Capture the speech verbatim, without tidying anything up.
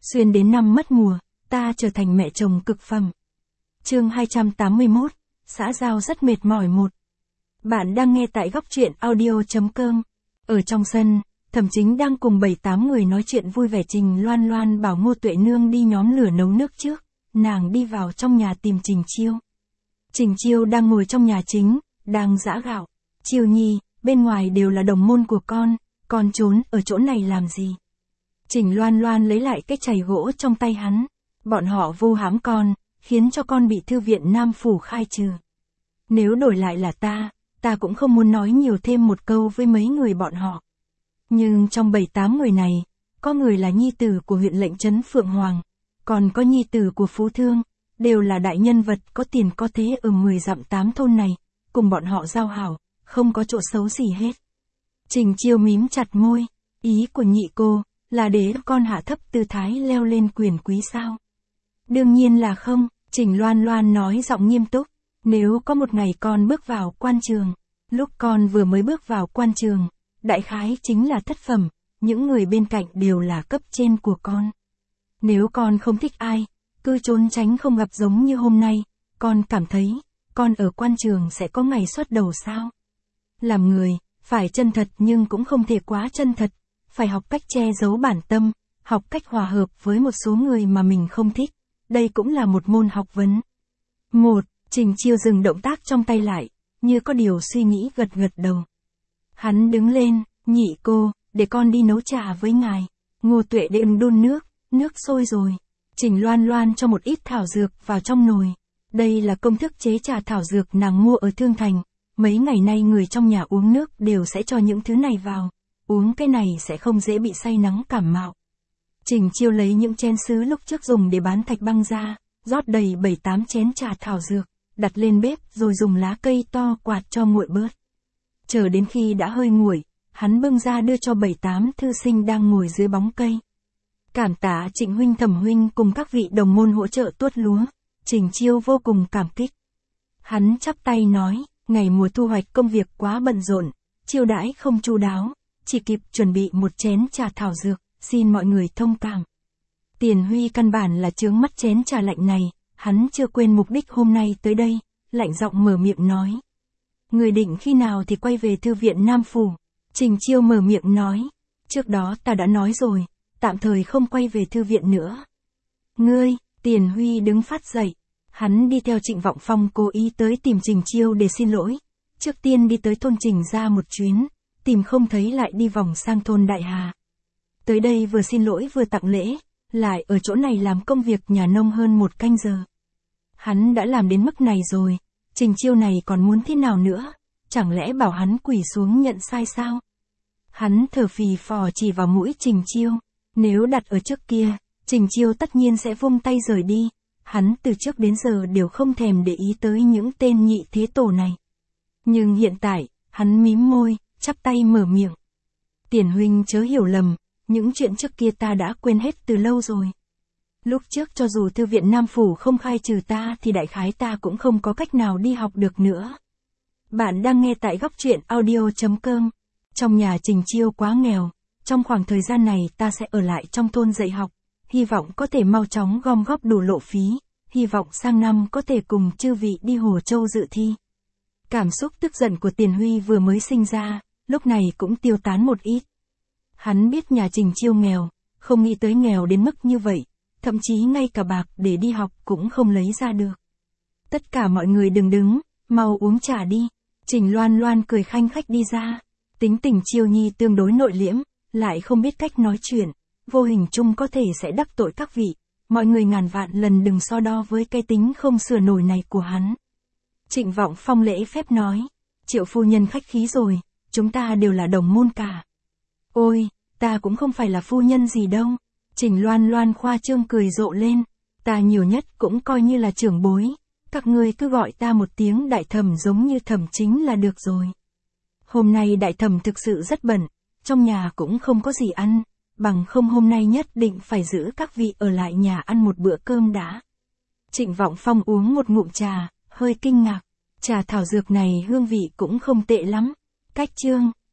Xuyên đến năm mất mùa, ta trở thành mẹ chồng cực phẩm. Chương hai trăm tám mươi mốt, xã giao rất mệt mỏi một. Bạn đang nghe tại góc truyện audio chấm com. Ở trong sân, Thẩm Chính đang cùng bảy tám người nói chuyện vui vẻ. Trình Loan Loan bảo Ngô Tuệ Nương đi nhóm lửa nấu nước trước, nàng đi vào trong nhà tìm Trình Chiêu. Trình Chiêu đang ngồi trong nhà chính, đang giã gạo. Chiêu nhi, bên ngoài đều là đồng môn của con, con trốn ở chỗ này làm gì? Trình Loan Loan lấy lại cái chày gỗ trong tay hắn. Bọn họ vu hãm con, khiến cho con bị thư viện Nam Phủ khai trừ. Nếu đổi lại là ta, ta cũng không muốn nói nhiều thêm một câu với mấy người bọn họ. Nhưng trong bảy tám người này, có người là nhi tử của huyện lệnh trấn Phượng Hoàng, còn có nhi tử của Phú Thương, đều là đại nhân vật có tiền có thế ở mười dặm tám thôn này, cùng bọn họ giao hảo, không có chỗ xấu gì hết. Trình Chiêu mím chặt môi, ý của nhị cô, là để con hạ thấp tư thái leo lên quyền quý sao? Đương nhiên là không, Trình Loan Loan nói giọng nghiêm túc, nếu có một ngày con bước vào quan trường, lúc con vừa mới bước vào quan trường, đại khái chính là thất phẩm, những người bên cạnh đều là cấp trên của con. Nếu con không thích ai, cứ trốn tránh không gặp giống như hôm nay, con cảm thấy, con ở quan trường sẽ có ngày xuất đầu sao? Làm người, phải chân thật nhưng cũng không thể quá chân thật, phải học cách che giấu bản tâm, học cách hòa hợp với một số người mà mình không thích, đây cũng là một môn học vấn. Một, Trình Chiêu dừng động tác trong tay lại, như có điều suy nghĩ gật gật đầu. Hắn đứng lên, nhị cô, để con đi nấu trà với ngài. Ngô Tuệ đệm đun nước, nước sôi rồi. Trình Loan Loan cho một ít thảo dược vào trong nồi. Đây là công thức chế trà thảo dược nàng mua ở Thương Thành. Mấy ngày nay người trong nhà uống nước đều sẽ cho những thứ này vào. Uống cái này sẽ không dễ bị say nắng cảm mạo. Trình Chiêu lấy những chén sứ lúc trước dùng để bán thạch băng ra, rót đầy bảy tám chén trà thảo dược, đặt lên bếp rồi dùng lá cây to quạt cho nguội bớt. Chờ đến khi đã hơi nguội, hắn bưng ra đưa cho bảy tám thư sinh đang ngồi dưới bóng cây. Cảm tạ Trịnh huynh Thẩm huynh cùng các vị đồng môn hỗ trợ tuốt lúa, Trình Chiêu vô cùng cảm kích. Hắn chắp tay nói, ngày mùa thu hoạch công việc quá bận rộn, chiêu đãi không chu đáo, chỉ kịp chuẩn bị một chén trà thảo dược, xin mọi người thông cảm. Tiền Huy căn bản là chướng mắt chén trà lạnh này, hắn chưa quên mục đích hôm nay tới đây, lạnh giọng mở miệng nói. Người định khi nào thì quay về thư viện Nam Phủ? Trình Chiêu mở miệng nói, trước đó ta đã nói rồi, tạm thời không quay về thư viện nữa. Ngươi, Tiền Huy đứng phát dậy, hắn đi theo Trịnh Vọng Phong cố ý tới tìm Trình Chiêu để xin lỗi, trước tiên đi tới thôn Trình ra một chuyến, tìm không thấy lại đi vòng sang thôn Đại Hà. Tới đây vừa xin lỗi vừa tặng lễ, lại ở chỗ này làm công việc nhà nông hơn một canh giờ. Hắn đã làm đến mức này rồi, Trình Chiêu này còn muốn thế nào nữa, chẳng lẽ bảo hắn quỳ xuống nhận sai sao? Hắn thở phì phò chỉ vào mũi Trình Chiêu, nếu đặt ở trước kia, Trình Chiêu tất nhiên sẽ vung tay rời đi, hắn từ trước đến giờ đều không thèm để ý tới những tên nhị thế tổ này. Nhưng hiện tại, hắn mím môi, chắp tay mở miệng. Tiền huynh chớ hiểu lầm, những chuyện trước kia ta đã quên hết từ lâu rồi. Lúc trước cho dù thư viện Nam Phủ không khai trừ ta thì đại khái ta cũng không có cách nào đi học được nữa. Bạn đang nghe tại góc truyện audio chấm com. Trong nhà Trình Chiêu quá nghèo, trong khoảng thời gian này ta sẽ ở lại trong thôn dạy học, hy vọng có thể mau chóng gom góp đủ lộ phí, hy vọng sang năm có thể cùng chư vị đi Hồ Châu dự thi. Cảm xúc tức giận của Tiền Huy vừa mới sinh ra, lúc này cũng tiêu tán một ít. Hắn biết nhà Trình Chiêu nghèo, không nghĩ tới nghèo đến mức như vậy, thậm chí ngay cả bạc để đi học cũng không lấy ra được. Tất cả mọi người đừng đứng, mau uống trà đi. Trình Loan Loan cười khanh khách đi ra. Tính tình Chiêu nhi tương đối nội liễm, lại không biết cách nói chuyện, vô hình chung có thể sẽ đắc tội các vị. Mọi người ngàn vạn lần đừng so đo với cái tính không sửa nổi này của hắn. Trịnh Vọng Phong lễ phép nói, Triệu phu nhân khách khí rồi, chúng ta đều là đồng môn cả. Ôi, ta cũng không phải là phu nhân gì đâu. Trình Loan Loan khoa trương cười rộ lên, ta nhiều nhất cũng coi như là trưởng bối, các ngươi cứ gọi ta một tiếng đại thẩm giống như Thẩm Chính là được rồi. Hôm nay đại thẩm thực sự rất bận, trong nhà cũng không có gì ăn, bằng không hôm nay nhất định phải giữ các vị ở lại nhà ăn một bữa cơm đã. Trịnh Vọng Phong uống một ngụm trà, hơi kinh ngạc, trà thảo dược này hương vị cũng không tệ lắm. Cách chương,